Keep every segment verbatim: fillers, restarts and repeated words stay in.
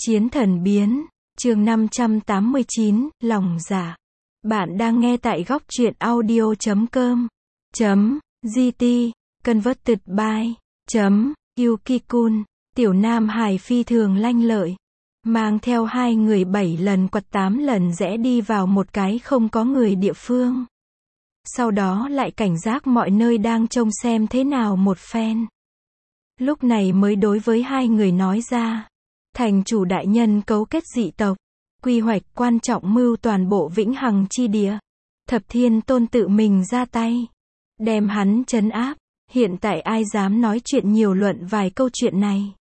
Chiến thần biến, chương năm trăm tám mươi chín, lòng dạ. Bạn đang nghe tại góc truyện audio chấm com, chấm, gt, converted by, chấm, Yukikun. Tiểu Nam Hải phi thường lanh lợi. Mang theo hai người bảy lần quật tám lần rẽ đi vào một cái không có người địa phương. Sau đó lại cảnh giác mọi nơi đang trông xem thế nào một phen. Lúc này mới đối với hai người nói ra. Thành chủ đại nhân cấu kết dị tộc, quy hoạch quan trọng mưu toàn bộ vĩnh hằng chi địa. Thập Thiên Tôn tự mình ra tay, đem hắn trấn áp. Hiện tại ai dám nói chuyện nhiều luận vài câu chuyện này?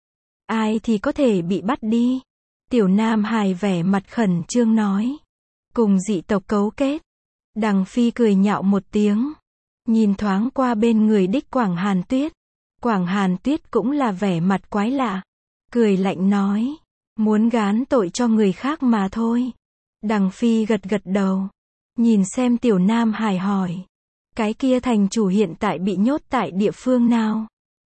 Ai thì có thể bị bắt đi? Tiểu Nam Hải vẻ mặt khẩn trương nói. Cùng dị tộc cấu kết. Đằng Phi cười nhạo một tiếng. Nhìn thoáng qua bên người đích Quảng Hàn Tuyết. Quảng Hàn Tuyết cũng là vẻ mặt quái lạ. Cười lạnh nói. Muốn gán tội cho người khác mà thôi. Đằng Phi gật gật đầu. Nhìn xem Tiểu Nam Hải hỏi. Cái kia thành chủ hiện tại bị nhốt tại địa phương nào?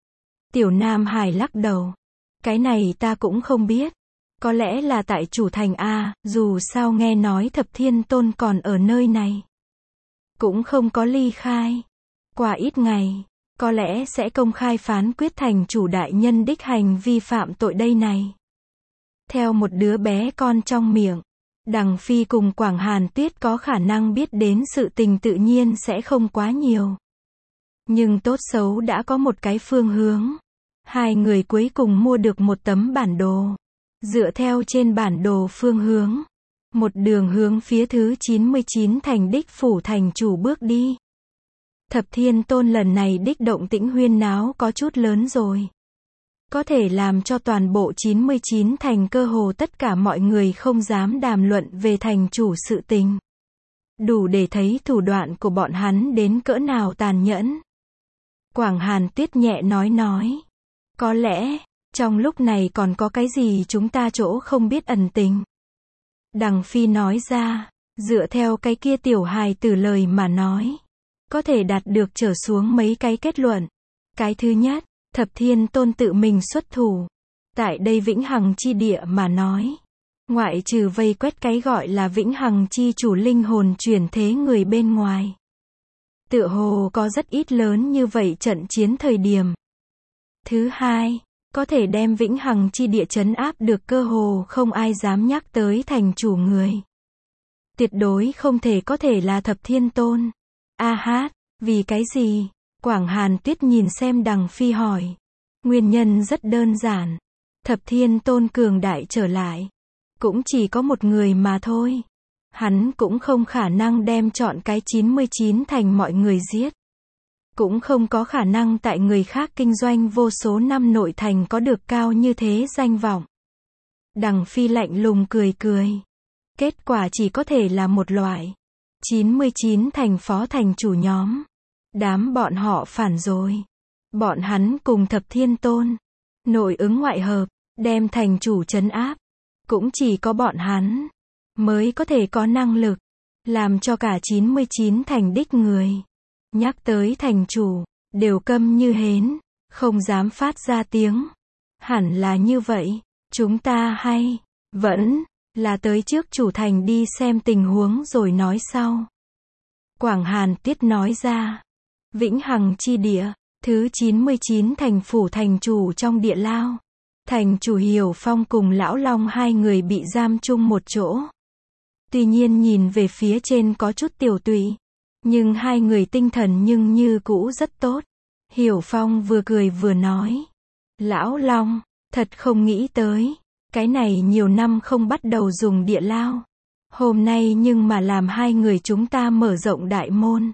Tiểu Nam Hải lắc đầu. Cái này ta cũng không biết. Có lẽ là tại chủ thành A, dù sao nghe nói Thập Thiên Tôn còn ở nơi này. Cũng không có ly khai. Qua ít ngày, có lẽ sẽ công khai phán quyết thành chủ đại nhân đích hành vi phạm tội đây này. Theo một đứa bé con trong miệng, Đằng Phi cùng Quảng Hàn Tuyết có khả năng biết đến sự tình tự nhiên sẽ không quá nhiều. Nhưng tốt xấu đã có một cái phương hướng. Hai người cuối cùng mua được một tấm bản đồ. Dựa theo trên bản đồ phương hướng, một đường hướng phía thứ chín mươi chín thành đích phủ thành chủ bước đi. Thập Thiên Tôn lần này đích động tĩnh huyên náo có chút lớn rồi. Có thể làm cho toàn bộ chín mươi chín thành cơ hồ tất cả mọi người không dám đàm luận về thành chủ sự tình. Đủ để thấy thủ đoạn của bọn hắn đến cỡ nào tàn nhẫn. Quảng Hàn Tuyết nhẹ nói nói. Có lẽ, trong lúc này còn có cái gì chúng ta chỗ không biết ẩn tình. Đằng Phi nói ra, dựa theo cái kia tiểu hài tử lời mà nói. Có thể đạt được trở xuống mấy cái kết luận. Cái thứ nhất, Thập Thiên Tôn tự mình xuất thủ. Tại đây vĩnh hằng chi địa mà nói. Ngoại trừ vây quét cái gọi là vĩnh hằng chi chủ linh hồn chuyển thế người bên ngoài. Tựa hồ có rất ít lớn như vậy trận chiến thời điểm. Thứ hai, có thể đem vĩnh hằng chi địa trấn áp được cơ hồ không ai dám nhắc tới thành chủ người. Tuyệt đối không thể có thể là Thập Thiên Tôn. A hát, vì cái gì? Quảng Hàn Tuyết nhìn xem Đằng Phi hỏi. Nguyên nhân rất đơn giản. Thập Thiên Tôn cường đại trở lại. Cũng chỉ có một người mà thôi. Hắn cũng không khả năng đem chọn cái chín mươi chín thành mọi người giết. Cũng không có khả năng tại người khác kinh doanh vô số năm nội thành có được cao như thế danh vọng. Đằng Phi lạnh lùng cười cười. Kết quả chỉ có thể là một loại. chín mươi chín thành phó thành chủ nhóm. Đám bọn họ phản rồi. Bọn hắn cùng Thập Thiên Tôn. Nội ứng ngoại hợp, đem thành chủ trấn áp. Cũng chỉ có bọn hắn. Mới có thể có năng lực. Làm cho cả chín mươi chín thành đích người. Nhắc tới thành chủ, đều câm như hến. Không dám phát ra tiếng. Hẳn là như vậy. Chúng ta hay, vẫn, là tới trước chủ thành đi xem tình huống rồi nói sau. Quảng Hàn Tuyết nói ra. Vĩnh hằng chi địa, thứ chín mươi chín thành phủ thành chủ trong địa lao. Thành chủ Hiểu Phong cùng Lão Long hai người bị giam chung một chỗ. Tuy nhiên nhìn về phía trên có chút tiểu tụy. Nhưng hai người tinh thần nhưng như cũ rất tốt. Hiểu Phong vừa cười vừa nói. Lão Long, thật không nghĩ tới. Cái này nhiều năm không bắt đầu dùng địa lao. Hôm nay nhưng mà làm hai người chúng ta mở rộng đại môn.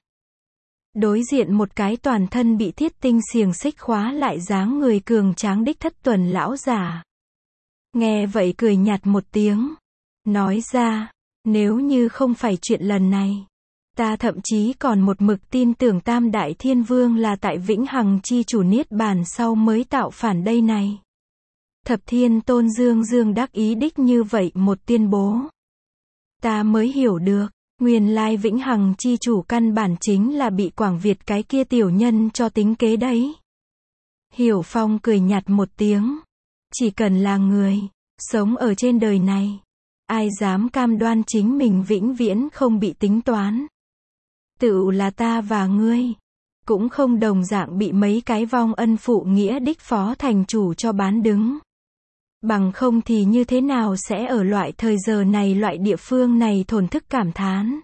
Đối diện một cái toàn thân bị thiết tinh xiềng xích khóa lại dáng người cường tráng đích Thất Tuần lão giả. Nghe vậy cười nhạt một tiếng. Nói ra, nếu như không phải chuyện lần này. Ta thậm chí còn một mực tin tưởng Tam Đại Thiên Vương là tại vĩnh hằng chi chủ niết bàn sau mới tạo phản đây này. Thập Thiên Tôn dương dương đắc ý đích như vậy một tuyên bố. Ta mới hiểu được. Nguyên lai vĩnh hằng chi chủ căn bản chính là bị Quảng Việt cái kia tiểu nhân cho tính kế đấy. Hiểu Phong cười nhạt một tiếng. Chỉ cần là người, Sống ở trên đời này, ai dám cam đoan chính mình vĩnh viễn không bị tính toán. Tựu là ta và ngươi, cũng không đồng dạng bị mấy cái vong ân phụ nghĩa đích phó thành chủ cho bán đứng. Bằng không thì như thế nào sẽ ở loại thời giờ này loại địa phương này thổn thức cảm thán.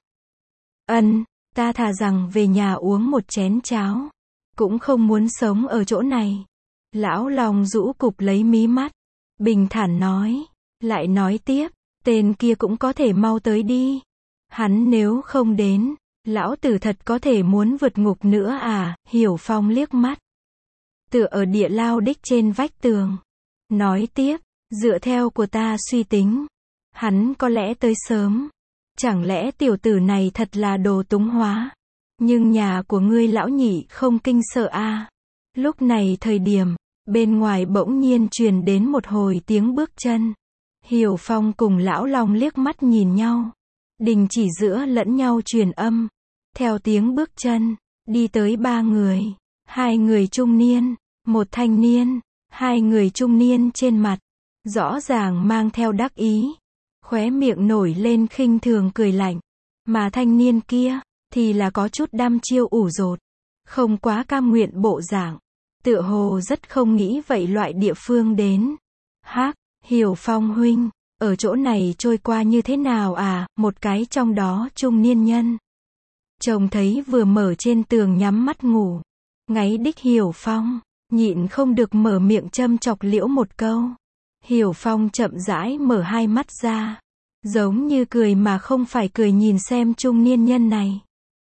Ân, ta thà rằng về nhà uống một chén cháo, cũng không muốn sống ở chỗ này. Lão Long rũ cụp lấy mí mắt, bình thản nói, lại nói tiếp, tên kia cũng có thể mau tới đi. Hắn nếu không đến, lão tử thật có thể muốn vượt ngục nữa à, Hiểu Phong liếc mắt. Tựa ở địa lao đích trên vách tường. Nói tiếp, dựa theo của ta suy tính, hắn có lẽ tới sớm. Chẳng lẽ tiểu tử này thật là đồ túng hóa? Nhưng nhà của ngươi lão nhị không kinh sợ a à? Lúc này thời điểm, bên ngoài bỗng nhiên truyền đến một hồi tiếng bước chân. Hiểu Phong cùng lão Long liếc mắt nhìn nhau. Đình chỉ giữa lẫn nhau truyền âm. Theo tiếng bước chân, đi tới ba người. Hai người trung niên, một thanh niên. Hai người trung niên trên mặt, rõ ràng mang theo đắc ý. Khóe miệng nổi lên khinh thường cười lạnh. Mà thanh niên kia, thì là có chút đăm chiêu ủ rột. Không quá cam nguyện bộ dạng. Tựa hồ rất không nghĩ vậy loại địa phương đến. Hác, Hiểu Phong huynh, ở chỗ này trôi qua như thế nào à, một cái trong đó trung niên nhân. Trông thấy vừa mở trên tường nhắm mắt ngủ. Ngáy đích Hiểu Phong, nhịn không được mở miệng châm chọc liễu một câu. Hiểu Phong chậm rãi mở hai mắt ra. Giống như cười mà không phải cười nhìn xem trung niên nhân này.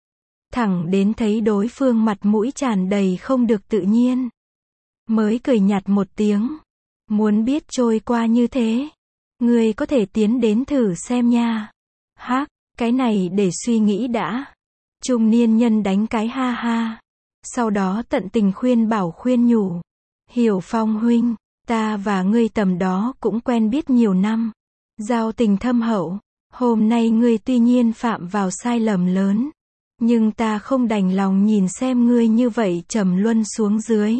Thẳng đến thấy đối phương mặt mũi tràn đầy không được tự nhiên. Mới cười nhạt một tiếng. Muốn biết trôi qua như thế, ngươi có thể tiến đến thử xem nha. Hác, cái này để suy nghĩ đã. Trung niên nhân đánh cái ha ha. Sau đó tận tình khuyên bảo khuyên nhủ. Hiểu Phong huynh, ta và ngươi tầm đó cũng quen biết nhiều năm. Giao tình thâm hậu. Hôm nay ngươi tuy nhiên phạm vào sai lầm lớn. Nhưng ta không đành lòng nhìn xem ngươi như vậy trầm luân xuống dưới.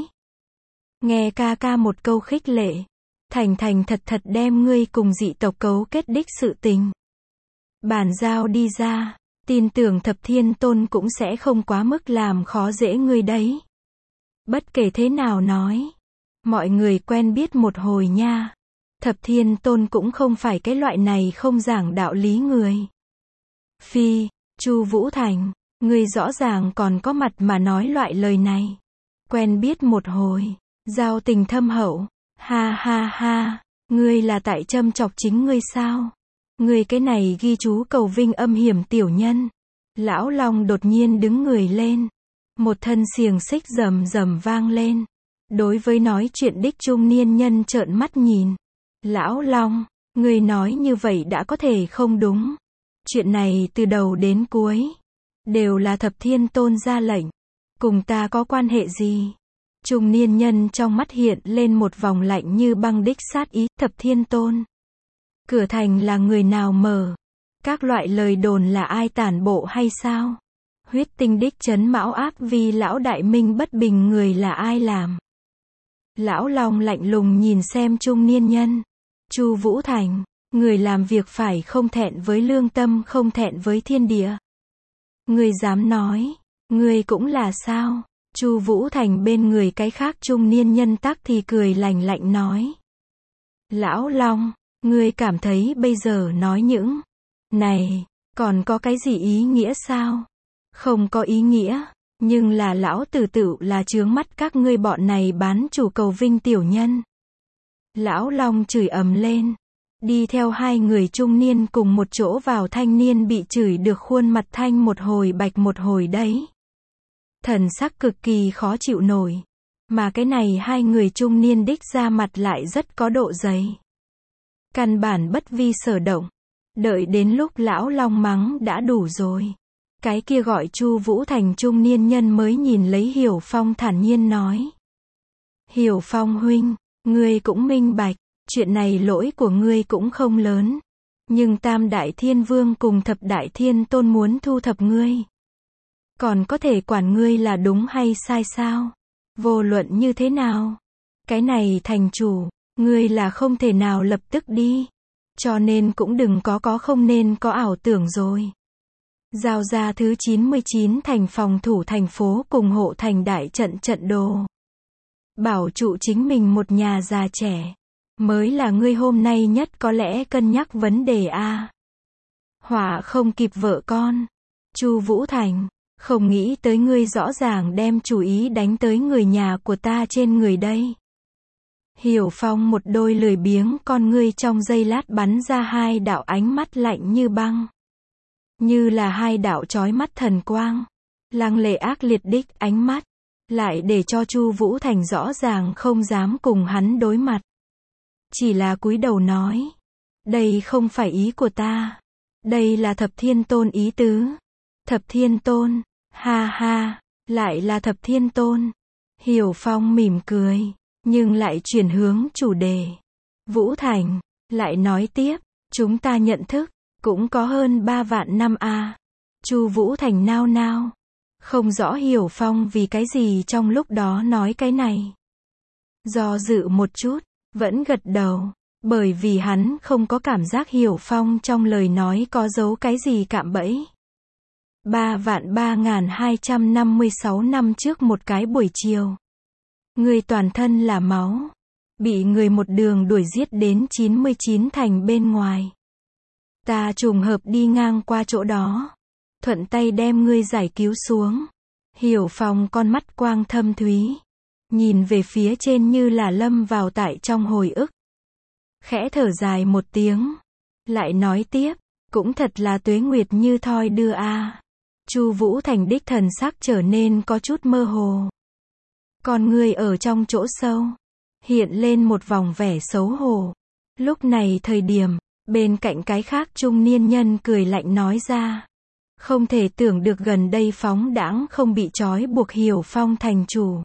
Nghe ca ca một câu khích lệ. Thành thành thật thật đem ngươi cùng dị tộc cấu kết đích sự tình. Bàn giao đi ra. Tin tưởng Thập Thiên Tôn cũng sẽ không quá mức làm khó dễ ngươi đấy. Bất kể thế nào nói. Mọi người quen biết một hồi nha. Thập Thiên Tôn cũng không phải cái loại này không giảng đạo lý người. Phi, Chu Vũ Thành, ngươi rõ ràng còn có mặt mà nói loại lời này. Quen biết một hồi, giao tình thâm hậu. Ha ha ha, ngươi là tại châm chọc chính ngươi sao? Ngươi cái này ghi chú cầu vinh âm hiểm tiểu nhân. Lão Long đột nhiên đứng người lên. Một thân xiềng xích rầm rầm vang lên. Đối với nói chuyện đích trung niên nhân trợn mắt nhìn. Lão Long, ngươi nói như vậy đã có thể không đúng. Chuyện này từ đầu đến cuối, đều là Thập Thiên Tôn ra lệnh. Cùng ta có quan hệ gì? Trung niên nhân trong mắt hiện lên một vòng lạnh như băng đích sát ý. Thập Thiên Tôn. Cửa thành là người nào mở? Các loại lời đồn là ai tản bộ hay sao? Huyết tinh đích trấn Mão ác vì lão đại minh bất bình người là ai làm? Lão Long lạnh lùng nhìn xem trung niên nhân. Chu Vũ Thành, người làm việc phải không thẹn với lương tâm không thẹn với thiên địa. Người dám nói, người cũng là sao? Chu Vũ Thành bên người cái khác trung niên nhân tắc thì cười lạnh lạnh nói. Lão Long, ngươi cảm thấy bây giờ nói những này, còn có cái gì ý nghĩa sao? Không có ý nghĩa, nhưng là lão tử tử là chướng mắt các ngươi bọn này bán chủ cầu vinh tiểu nhân. Lão Long chửi ầm lên, đi theo hai người trung niên cùng một chỗ vào thanh niên bị chửi được khuôn mặt thanh một hồi bạch một hồi đấy. Thần sắc cực kỳ khó chịu nổi, mà cái này hai người trung niên đích ra mặt lại rất có độ dày. Căn bản bất vi sở động. Đợi đến lúc lão Long mắng đã đủ rồi. Cái kia gọi Chu Vũ Thành trung niên nhân mới nhìn lấy Hiểu Phong thản nhiên nói. Hiểu Phong huynh, ngươi cũng minh bạch, chuyện này lỗi của ngươi cũng không lớn. Nhưng Tam Đại Thiên Vương cùng Thập Đại Thiên Tôn muốn thu thập ngươi. Còn có thể quản ngươi là đúng hay sai sao? Vô luận như thế nào? Cái này thành chủ, Ngươi là không thể nào lập tức đi. Cho nên cũng đừng có có không nên có ảo tưởng rồi. Giao ra thứ chín mươi chín thành phòng thủ thành phố cùng hộ thành đại trận trận đồ. Bảo trụ chính mình một nhà già trẻ. Mới là ngươi hôm nay nhất có lẽ cân nhắc vấn đề a. Họa không kịp vợ con. Chu Vũ Thành, không nghĩ tới ngươi rõ ràng đem chủ ý đánh tới người nhà của ta trên người đây. Hiểu Phong một đôi lười biếng con ngươi trong giây lát bắn ra hai đạo ánh mắt lạnh như băng. Như là hai đạo chói mắt thần quang. Lăng lệ ác liệt đích ánh mắt. Lại để cho Chu Vũ Thành rõ ràng không dám cùng hắn đối mặt. Chỉ là cúi đầu nói. Đây không phải ý của ta. Đây là Thập Thiên Tôn ý tứ. Thập Thiên Tôn, ha ha, lại là Thập Thiên Tôn. Hiểu Phong mỉm cười, nhưng lại chuyển hướng chủ đề. Vũ Thành, lại nói tiếp, chúng ta nhận thức, cũng có hơn ba vạn năm a. À. Chu Vũ Thành nao nao, không rõ Hiểu Phong vì cái gì trong lúc đó nói cái này. Do dự một chút, vẫn gật đầu, bởi vì hắn không có cảm giác Hiểu Phong trong lời nói có giấu cái gì cạm bẫy. Ba vạn ba ngàn hai trăm năm mươi sáu năm trước một cái buổi chiều. Người toàn thân là máu. Bị người một đường đuổi giết đến chín mươi chín thành bên ngoài. Ta trùng hợp đi ngang qua chỗ đó. Thuận tay đem ngươi giải cứu xuống. Hiểu Phong con mắt quang thâm thúy. Nhìn về phía trên như là lâm vào tại trong hồi ức. Khẽ thở dài một tiếng. Lại nói tiếp. Cũng thật là tuế nguyệt như thoi đưa a. À. Chu Vũ Thành đích thần sắc trở nên có chút mơ hồ. Con ngươi ở trong chỗ sâu. Hiện lên một vòng vẻ xấu hổ. Lúc này thời điểm. Bên cạnh cái khác trung niên nhân cười lạnh nói ra. Không thể tưởng được gần đây phóng đãng không bị trói buộc Hiểu Phong thành chủ.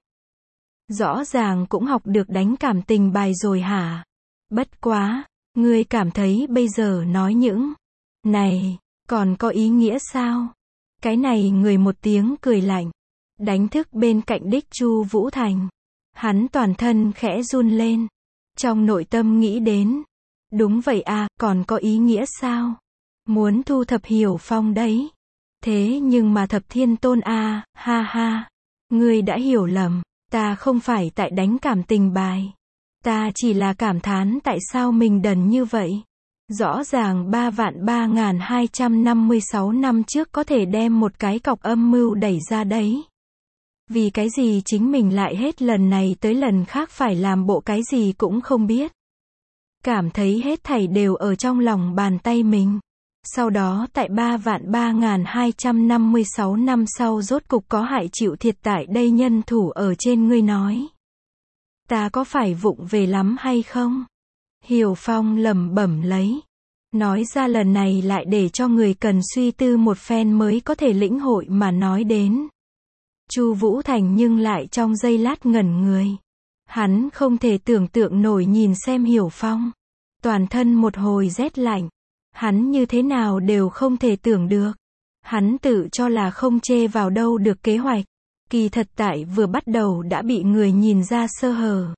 Rõ ràng cũng học được đánh cảm tình bài rồi hả? Bất quá, ngươi cảm thấy bây giờ nói những này, còn có ý nghĩa sao? Cái này người một tiếng cười lạnh. Đánh thức bên cạnh đích Chu Vũ Thành. Hắn toàn thân khẽ run lên. Trong nội tâm nghĩ đến. Đúng vậy à, còn có ý nghĩa sao? Muốn thu thập Hiểu Phong đấy. Thế nhưng mà Thập Thiên Tôn a, à, ha ha. Ngươi đã hiểu lầm, ta không phải tại đánh cảm tình bài. Ta chỉ là cảm thán tại sao mình đần như vậy. Rõ ràng ba vạn ba ngàn hai trăm năm mươi sáu năm trước có thể đem một cái cọc âm mưu đẩy ra đấy. Vì cái gì chính mình lại hết lần này tới lần khác phải làm bộ cái gì cũng không biết. Cảm thấy hết thảy đều ở trong lòng bàn tay mình. Sau đó tại ba vạn ba ngàn hai trăm năm mươi sáu năm sau rốt cục có hại chịu thiệt tại đây nhân thủ ở trên ngươi nói. Ta có phải vụng về lắm hay không? Hiểu Phong lẩm bẩm lấy. Nói ra lần này lại để cho người cần suy tư một phen mới có thể lĩnh hội mà nói đến. Chu Vũ Thành nhưng lại trong giây lát ngẩn người. Hắn không thể tưởng tượng nổi nhìn xem Hiểu Phong. Toàn thân một hồi rét lạnh. Hắn như thế nào đều không thể tưởng được. Hắn tự cho là không chê vào đâu được kế hoạch. Kỳ thật tại vừa bắt đầu đã bị người nhìn ra sơ hở.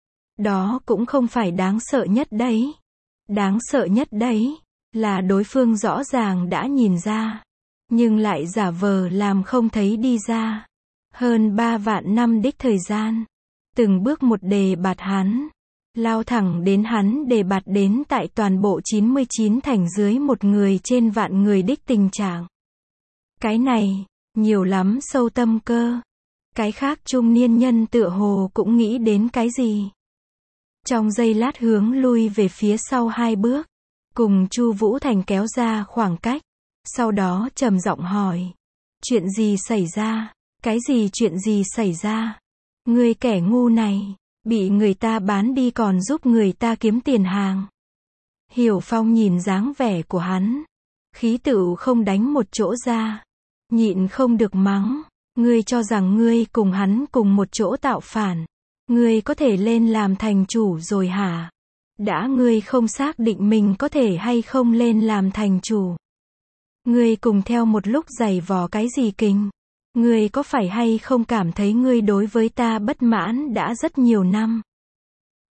Đó cũng không phải đáng sợ nhất đấy. Đáng sợ nhất đấy, là đối phương rõ ràng đã nhìn ra. Nhưng lại giả vờ làm không thấy đi ra. Hơn ba vạn năm đích thời gian. Từng bước một đề bạt hắn. Lao thẳng đến hắn đề bạt đến tại toàn bộ chín mươi chín thành dưới một người trên vạn người đích tình trạng. Cái này, nhiều lắm sâu tâm cơ. Cái khác trung niên nhân tựa hồ cũng nghĩ đến cái gì. Trong giây lát hướng lui về phía sau hai bước. Cùng Chu Vũ Thành kéo ra khoảng cách. Sau đó trầm giọng hỏi. Chuyện gì xảy ra? Cái gì chuyện gì xảy ra? Ngươi kẻ ngu này. Bị người ta bán đi còn giúp người ta kiếm tiền hàng. Hiểu Phong nhìn dáng vẻ của hắn. Khí tựu không đánh một chỗ ra. Nhịn không được mắng. Ngươi cho rằng ngươi cùng hắn cùng một chỗ tạo phản. Ngươi có thể lên làm thành chủ rồi hả? Đã ngươi không xác định mình có thể hay không lên làm thành chủ. Ngươi cùng theo một lúc giày vò cái gì kinh? Ngươi có phải hay không cảm thấy ngươi đối với ta bất mãn đã rất nhiều năm?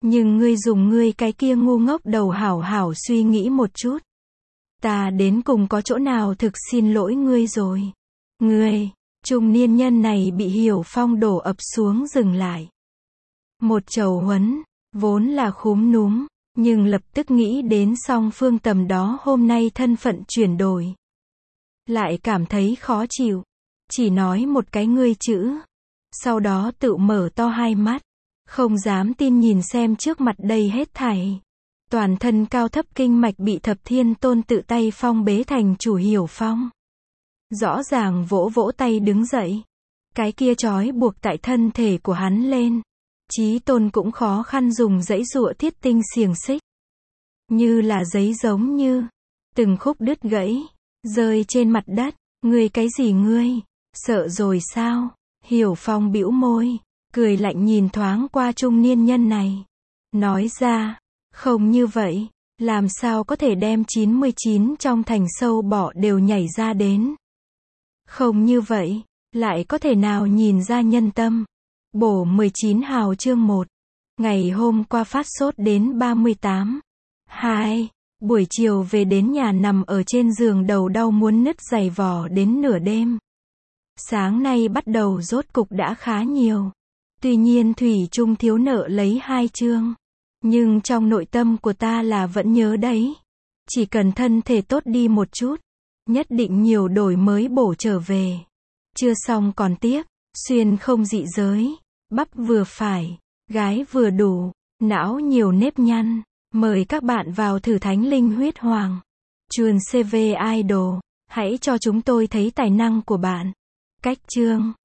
Nhưng ngươi dùng ngươi cái kia ngu ngốc đầu hảo hảo suy nghĩ một chút. Ta đến cùng có chỗ nào thực xin lỗi ngươi rồi? Ngươi, trung niên nhân này bị Hiểu Phong đổ ập xuống dừng lại. Một chầu huấn, vốn là khúm núm, nhưng lập tức nghĩ đến song phương tầm đó hôm nay thân phận chuyển đổi. Lại cảm thấy khó chịu. Chỉ nói một cái ngươi chữ. Sau đó tự mở to hai mắt. Không dám tin nhìn xem trước mặt đây hết thảy. Toàn thân cao thấp kinh mạch bị Thập Thiên Tôn tự tay phong bế thành chủ Hiểu Phong. Rõ ràng vỗ vỗ tay đứng dậy. Cái kia trói buộc tại thân thể của hắn lên. Chí Tôn cũng khó khăn dùng dãy dụa thiết tinh xiềng xích. Như là giấy giống như. Từng khúc đứt gãy. Rơi trên mặt đất. Ngươi cái gì ngươi? Sợ rồi sao? Hiểu Phong bĩu môi. Cười lạnh nhìn thoáng qua trung niên nhân này. Nói ra. Không như vậy. Làm sao có thể đem chín mươi chín trong thành sâu bọ đều nhảy ra đến. Không như vậy. Lại có thể nào nhìn ra nhân tâm. Bổ mười chín hào chương một. Ngày hôm qua phát sốt đến ba mươi tám. hai. Buổi chiều về đến nhà nằm ở trên giường đầu đau muốn nứt giày vò đến nửa đêm. Sáng nay bắt đầu rốt cục đã khá nhiều. Tuy nhiên thủy chung thiếu nợ lấy hai chương. Nhưng trong nội tâm của ta là vẫn nhớ đấy. Chỉ cần thân thể tốt đi một chút. Nhất định nhiều đổi mới bổ trở về. Chưa xong còn tiếp. Xuyên không dị giới. Bắp vừa phải. Gái vừa đủ. Não nhiều nếp nhăn. Mời các bạn vào thử Thánh Linh Huyết Hoàng. Chuồn xê vê Idol. Hãy cho chúng tôi thấy tài năng của bạn. Cách chương.